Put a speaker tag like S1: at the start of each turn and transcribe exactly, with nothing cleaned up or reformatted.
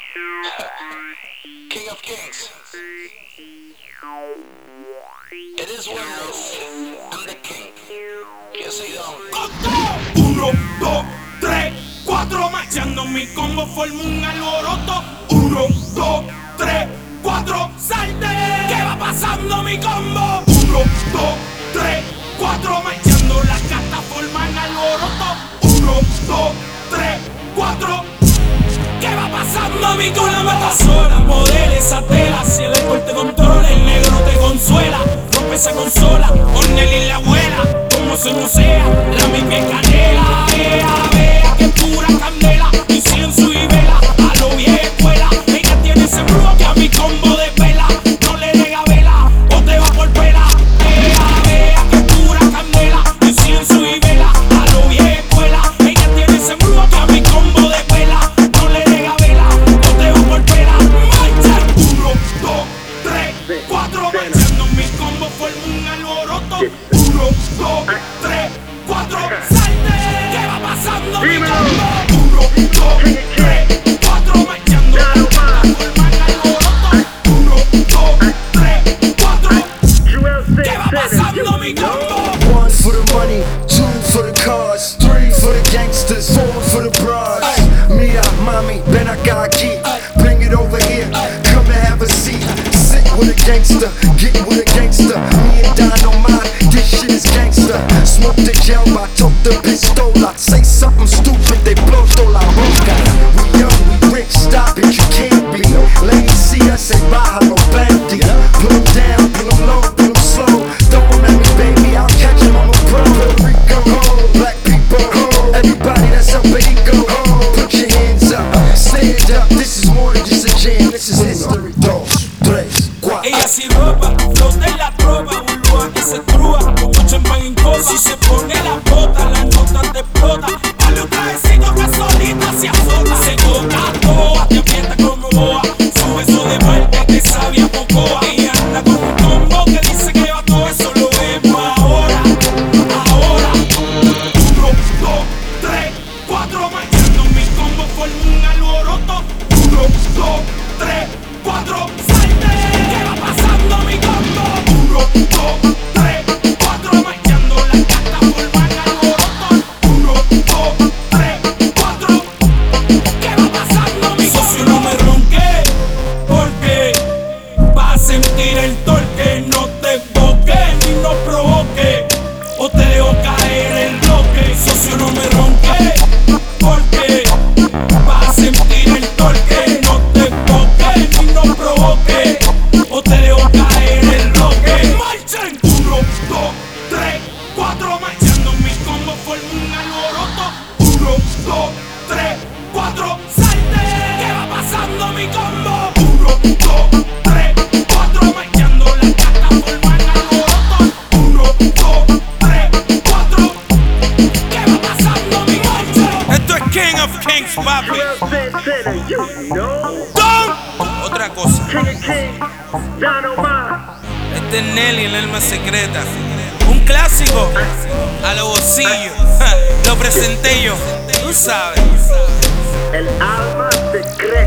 S1: King of Kings. It is what it is. I'm the king. Yo soy Don.
S2: Uno, dos, tres, cuatro, marchando mi combo forma un alboroto. Uno, dos, tres, cuatro, salte. ¿Qué va pasando mi combo? Uno, dos, tres, cuatro, marchando las cartas forman alboroto. Uno, dos, tres, cuatro. ¿Qué va pasando mi con la mata sola? Poder esa tela, si el alcohol te controla, el negro te consuela. Rompe esa consola, Ornel y la abuela. Como se no sea, la misma es canela. Vea, vea, que pura candela. Incienso y vela, a lo vieja escuela. Ella tiene ese brujo que a mi combo de pela. No le deja vela, o te va por pela. Vea, vea, que pura candela. Incienso y vela, a lo vieja escuela. Ella tiene ese brujo que a mi combo de pela. No le deja vela, o te va por pela. Marcha, uno, dos, tres, cuatro. Marchando mi combo forma un alboroto. Uno, dos, tres, cuatro, salte. ¿Qué va pasando mi combo? Uno, dos, tres, cuatro, marchando las cartas forman alboroto. Uno, dos, tres, cuatro. ¿Qué va pasando mi combo?
S3: One for the money, two for the cars, three for the gangsters, four for the broads. Mia, mommy, ven acá aquí, bring it over here, come and have a seat. Sit with a gangster, get with a gangster. Me and Dynamite, this shit is gangster. Smoke the gel, I took the pistola. Say something stupid, they blow toda la boca. We young, we rich, stop it, you can't be. Ladies see us, say bájalo, bandy. Put 'em down, put 'em low, put 'em slow. Throw 'em at me, baby, I'll catch 'em, I'm a pro. Puerto Rico, home, black people, home. Everybody that's up at Eco, home. Put your hands up, stand up. This is more than just a jam, this is history. Dos, tres, cuatro.
S2: Ella sin ropa, flota en la tropa, burbuja que se trúa, con champán en copa. Si se pone la bota, la nota te explota. Dale un trajecito que solita se azota. Se toca toa, te aprieta como boa. Su beso de parte te sabe a pocoa. Ella anda con un combo que dice que va todo eso, lo vemos ahora, ahora. Uno, dos, tres, cuatro, marchando mi combo forma un alboroto. Uno, dos, tres, cuatro, salte. ¿Qué va pasando mi combo? Uno, dos, tres, cuatro, marchando las cartas forman alboroto. Uno, dos, tres, cuatro. ¿Qué va pasando mi socio? No me ronque, porque vas a sentir el torque. No te boques ni no provoque, o te dejo caer el bloque. Socio, no me ronque, porque vas a sentir el torque. No te boques ni no provoque, o te dejo caer el bloque. Marchen, uno, dos, tres, cuatro, marchando mi combo forma un alboroto. Uno, dos, tres, cuatro, salte. ¿Qué va pasando mi combo? Uno, dos, tres, cuatro, marchando las cartas forman alboroto. Uno, dos, tres, cuatro. ¿Qué va pasando mi marcha? Esto es King of Kings, papi. Don. Otra cosa. Este es Nelly, el alma secreta. Un clásico a los bolsillos. Lo presenté yo, tú sabes.
S4: El alma secreta.